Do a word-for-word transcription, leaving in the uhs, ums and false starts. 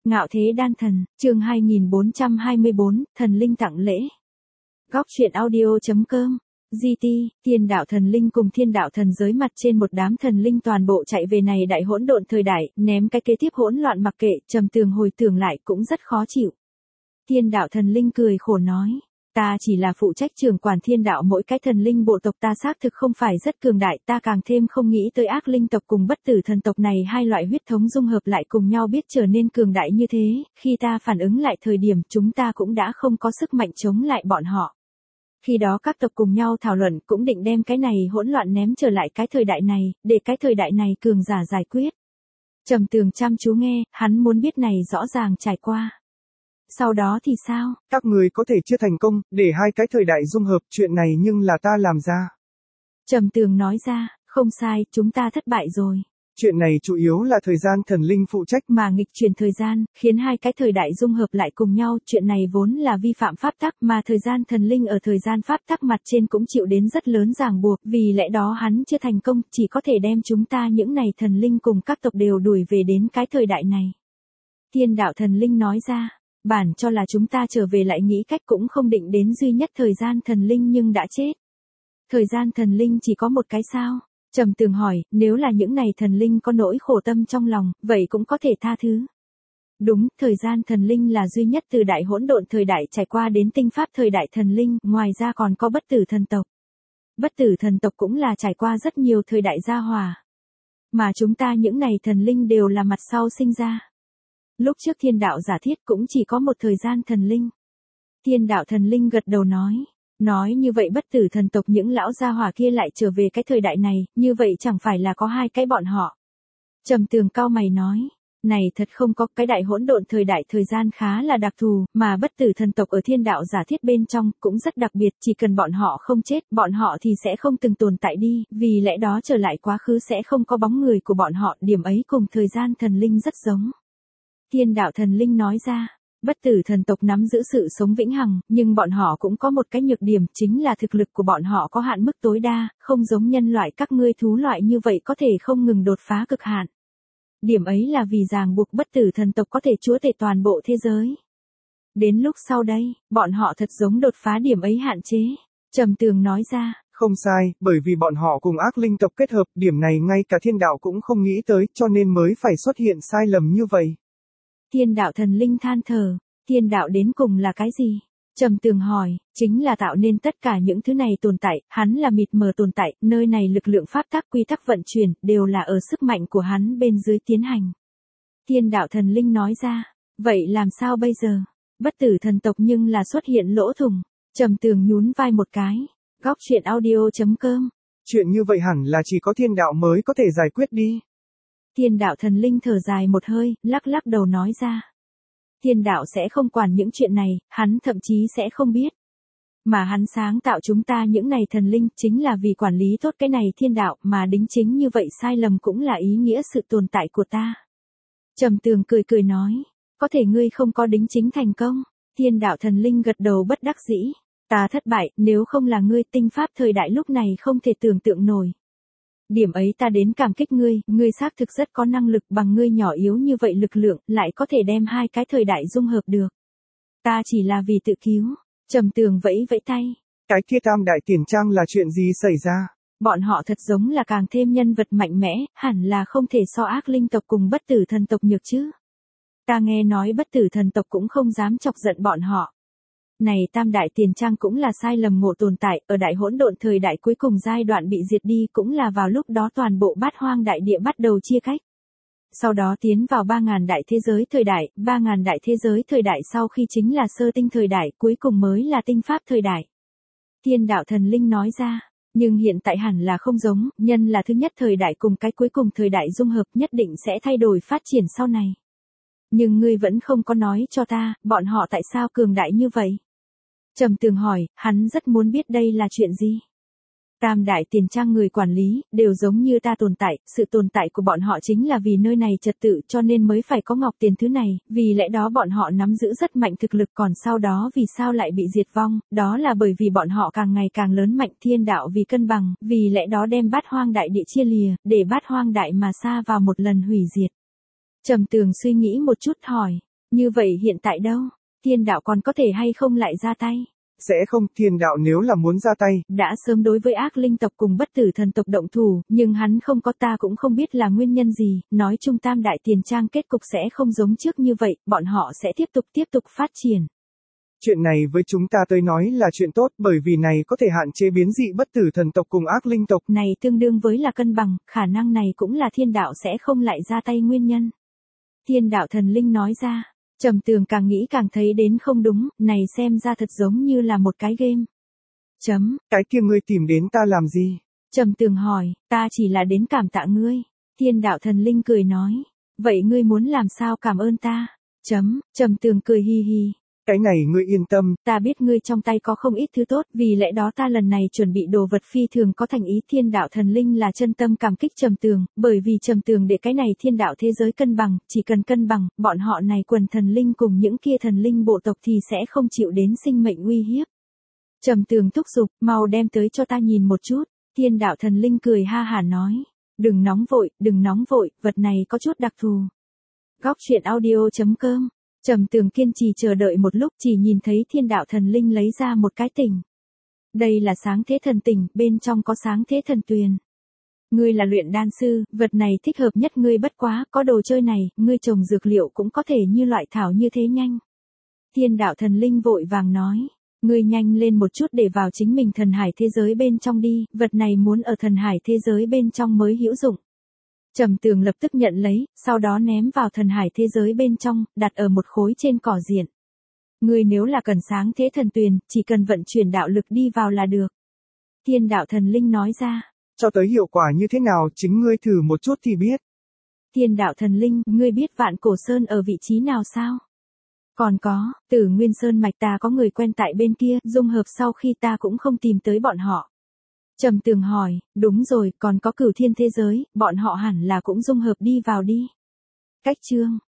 Ngạo Thế Đan Thần, chương hai nghìn bốn trăm hai mươi bốn, thần linh tặng lễ. Góc truyện audio chấm com. giê tê, thiên đạo thần linh cùng thiên đạo thần giới mặt trên một đám thần linh toàn bộ chạy về này đại hỗn độn thời đại, ném cái kế tiếp hỗn loạn mặc kệ, Trầm Tường hồi tưởng lại cũng rất khó chịu. Thiên đạo thần linh cười khổ nói, ta chỉ là phụ trách trưởng quản thiên đạo mỗi cái thần linh bộ tộc, ta xác thực không phải rất cường đại, ta càng thêm không nghĩ tới ác linh tộc cùng bất tử thần tộc này hai loại huyết thống dung hợp lại cùng nhau biết trở nên cường đại như thế, khi ta phản ứng lại thời điểm chúng ta cũng đã không có sức mạnh chống lại bọn họ. Khi đó các tộc cùng nhau thảo luận cũng định đem cái này hỗn loạn ném trở lại cái thời đại này, để cái thời đại này cường giả giải quyết. Trầm Tường chăm chú nghe, hắn muốn biết này rõ ràng trải qua. Sau đó thì sao? Các người có thể chưa thành công, để hai cái thời đại dung hợp, chuyện này nhưng là ta làm ra. Trầm Tường nói ra, không sai, chúng ta thất bại rồi. Chuyện này chủ yếu là thời gian thần linh phụ trách. Mà nghịch chuyển thời gian, khiến hai cái thời đại dung hợp lại cùng nhau, chuyện này vốn là vi phạm pháp tắc, mà thời gian thần linh ở thời gian pháp tắc mặt trên cũng chịu đến rất lớn ràng buộc, vì lẽ đó hắn chưa thành công, chỉ có thể đem chúng ta những này thần linh cùng các tộc đều đuổi về đến cái thời đại này. Thiên đạo thần linh nói ra, bản cho là chúng ta trở về lại nghĩ cách cũng không định đến duy nhất thời gian thần linh nhưng đã chết. Thời gian thần linh chỉ có một cái sao? Trầm Tường hỏi, nếu là những này thần linh có nỗi khổ tâm trong lòng, vậy cũng có thể tha thứ. Đúng, thời gian thần linh là duy nhất từ đại hỗn độn thời đại trải qua đến tinh pháp thời đại thần linh, ngoài ra còn có bất tử thần tộc. Bất tử thần tộc cũng là trải qua rất nhiều thời đại gia hòa. Mà chúng ta những này thần linh đều là mặt sau sinh ra. Lúc trước thiên đạo giả thiết cũng chỉ có một thời gian thần linh. Thiên đạo thần linh gật đầu nói. Nói như vậy bất tử thần tộc những lão gia hỏa kia lại trở về cái thời đại này, như vậy chẳng phải là có hai cái bọn họ. Trầm Tường cau mày nói, này thật không có, cái đại hỗn độn thời đại thời gian khá là đặc thù, mà bất tử thần tộc ở thiên đạo giả thiết bên trong cũng rất đặc biệt, chỉ cần bọn họ không chết, bọn họ thì sẽ không từng tồn tại đi, vì lẽ đó trở lại quá khứ sẽ không có bóng người của bọn họ, điểm ấy cùng thời gian thần linh rất giống. Thiên đạo thần linh nói ra. Bất tử thần tộc nắm giữ sự sống vĩnh hằng, nhưng bọn họ cũng có một cái nhược điểm, chính là thực lực của bọn họ có hạn mức tối đa, không giống nhân loại các ngươi thú loại như vậy có thể không ngừng đột phá cực hạn. Điểm ấy là vì ràng buộc bất tử thần tộc có thể chúa tể toàn bộ thế giới. Đến lúc sau đây, bọn họ thật giống đột phá điểm ấy hạn chế. Trầm Tường nói ra. Không sai, bởi vì bọn họ cùng ác linh tộc kết hợp, điểm này ngay cả thiên đạo cũng không nghĩ tới, cho nên mới phải xuất hiện sai lầm như vậy. Thiên đạo thần linh than thở, thiên đạo đến cùng là cái gì? Trầm Tường hỏi, chính là tạo nên tất cả những thứ này tồn tại, hắn là mịt mờ tồn tại, nơi này lực lượng pháp tắc quy tắc vận chuyển, đều là ở sức mạnh của hắn bên dưới tiến hành. Thiên đạo thần linh nói ra, vậy làm sao bây giờ? Bất tử thần tộc nhưng là xuất hiện lỗ thủng. Trầm Tường nhún vai một cái. Góc truyện audio chấm com. Chuyện như vậy hẳn là chỉ có thiên đạo mới có thể giải quyết đi. Thiên đạo thần linh thở dài một hơi, lắc lắc đầu nói ra. Thiên đạo sẽ không quản những chuyện này, hắn thậm chí sẽ không biết. Mà hắn sáng tạo chúng ta những này thần linh chính là vì quản lý tốt cái này thiên đạo, mà đính chính như vậy sai lầm cũng là ý nghĩa sự tồn tại của ta. Trầm Tường cười cười nói, có thể ngươi không có đính chính thành công. Thiên đạo thần linh gật đầu bất đắc dĩ. Ta thất bại, nếu không là ngươi, tinh pháp thời đại lúc này không thể tưởng tượng nổi. Điểm ấy ta đến cảm kích ngươi, ngươi xác thực rất có năng lực, bằng ngươi nhỏ yếu như vậy lực lượng, lại có thể đem hai cái thời đại dung hợp được. Ta chỉ là vì tự cứu. Trầm Tường vẫy vẫy tay. Cái kia tam đại tiền trang là chuyện gì xảy ra? Bọn họ thật giống là càng thêm nhân vật mạnh mẽ, hẳn là không thể so ác linh tộc cùng bất tử thần tộc nhược chứ. Ta nghe nói bất tử thần tộc cũng không dám chọc giận bọn họ. Này tam đại tiền trang cũng là sai lầm ngộ tồn tại, ở đại hỗn độn thời đại cuối cùng giai đoạn bị diệt đi cũng là vào lúc đó toàn bộ bát hoang đại địa bắt đầu chia cách. Sau đó tiến vào ba ngàn đại thế giới thời đại, ba ngàn đại thế giới thời đại sau khi chính là sơ tinh thời đại, cuối cùng mới là tinh pháp thời đại. Thiên đạo thần linh nói ra, nhưng hiện tại hẳn là không giống, nhân là thứ nhất thời đại cùng cái cuối cùng thời đại dung hợp nhất định sẽ thay đổi phát triển sau này. Nhưng ngươi vẫn không có nói cho ta, bọn họ tại sao cường đại như vậy? Trầm Tường hỏi, hắn rất muốn biết đây là chuyện gì. Tam đại tiền trang người quản lý, đều giống như ta tồn tại, sự tồn tại của bọn họ chính là vì nơi này trật tự cho nên mới phải có ngọc tiền thứ này, vì lẽ đó bọn họ nắm giữ rất mạnh thực lực, còn sau đó vì sao lại bị diệt vong, đó là bởi vì bọn họ càng ngày càng lớn mạnh, thiên đạo vì cân bằng, vì lẽ đó đem bát hoang đại địa chia lìa, để bát hoang đại mà sa vào một lần hủy diệt. Trầm Tường suy nghĩ một chút hỏi, Như vậy hiện tại đâu? Thiên đạo còn có thể hay không lại ra tay? Sẽ không, thiên đạo nếu là muốn ra tay, đã sớm đối với ác linh tộc cùng bất tử thần tộc động thủ, nhưng hắn không có, ta cũng không biết là nguyên nhân gì, nói chung tam đại tiền trang kết cục sẽ không giống trước như vậy, bọn họ sẽ tiếp tục tiếp tục phát triển. Chuyện này với chúng ta tới nói là chuyện tốt, bởi vì này có thể hạn chế biến dị bất tử thần tộc cùng ác linh tộc. Này tương đương với là cân bằng, khả năng này cũng là thiên đạo sẽ không lại ra tay nguyên nhân. Thiên đạo thần linh nói ra. Trầm Tường càng nghĩ càng thấy đến không đúng, này xem ra thật giống như là một cái game. Chấm. Cái kia ngươi tìm đến ta làm gì? Trầm Tường hỏi, ta chỉ là đến cảm tạ ngươi. Thiên đạo thần linh cười nói, vậy ngươi muốn làm sao cảm ơn ta? Chấm. Trầm Tường cười hi hi. Cái này ngươi yên tâm, ta biết ngươi trong tay có không ít thứ tốt, vì lẽ đó ta lần này chuẩn bị đồ vật phi thường có thành ý. Thiên đạo thần linh là chân tâm cảm kích Trầm Tường, bởi vì Trầm Tường để cái này thiên đạo thế giới cân bằng, chỉ cần cân bằng, bọn họ này quần thần linh cùng những kia thần linh bộ tộc thì sẽ không chịu đến sinh mệnh uy hiếp. Trầm Tường thúc giục, mau đem tới cho ta nhìn một chút. Thiên đạo thần linh cười ha hả nói, đừng nóng vội, đừng nóng vội, vật này có chút đặc thù. Góc truyện audio chấm com. Trầm Tường kiên trì chờ đợi một lúc, chỉ nhìn thấy thiên đạo thần linh lấy ra một cái tỉnh. Đây là sáng thế thần tỉnh, bên trong có sáng thế thần tuyền. Ngươi là luyện đan sư, vật này thích hợp nhất ngươi, bất quá, có đồ chơi này, ngươi trồng dược liệu cũng có thể như loại thảo như thế nhanh. Thiên đạo thần linh vội vàng nói, ngươi nhanh lên một chút để vào chính mình thần hải thế giới bên trong đi, vật này muốn ở thần hải thế giới bên trong mới hữu dụng. Trầm Tường lập tức nhận lấy, sau đó ném vào thần hải thế giới bên trong, đặt ở một khối trên cỏ diện. Ngươi nếu là cần sáng thế thần tuyền, chỉ cần vận chuyển đạo lực đi vào là được. Thiên đạo thần linh nói ra. Cho tới hiệu quả như thế nào, chính ngươi thử một chút thì biết. Thiên đạo thần linh, ngươi biết Vạn Cổ Sơn ở vị trí nào sao? Còn có, Tử Nguyên Sơn mạch ta có người quen tại bên kia, dung hợp sau khi ta cũng không tìm tới bọn họ. Trầm Tường hỏi, đúng rồi, còn có Cửu Thiên thế giới, bọn họ hẳn là cũng dung hợp đi vào đi. Cách chương